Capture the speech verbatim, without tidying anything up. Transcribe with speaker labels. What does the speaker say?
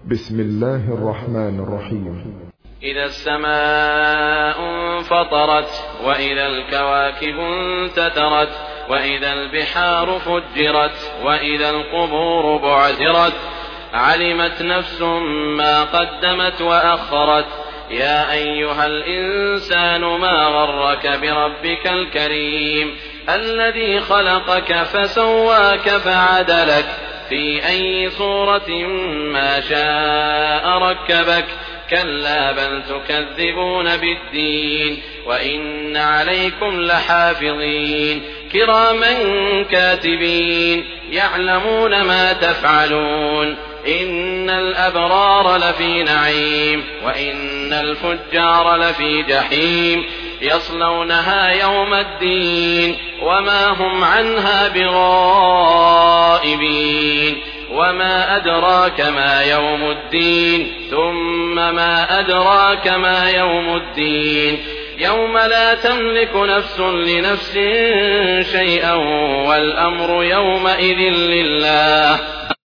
Speaker 1: بسم الله الرحمن الرحيم.
Speaker 2: إذا السماء انفطرت وإذا الكواكب انتثرت وإذا البحار فجرت وإذا القبور بعثرت علمت نفس ما قدمت وأخرت يا أيها الإنسان ما غرك بربك الكريم الذي خلقك فسواك فعدلك في أي صورة ما شاء ركبك كلا بل تكذبون بالدين وإن عليكم لحافظين كراما كاتبين يعلمون ما تفعلون إن الأبرار لفي نعيم وإن الفجار لفي جحيم يصلونها يوم الدين وما هم عنها بغائبين وما أدراك ما يوم الدين ثم ما أدراك ما يوم الدين يوم لا تملك نفس لنفس شيئا والأمر يومئذ لله.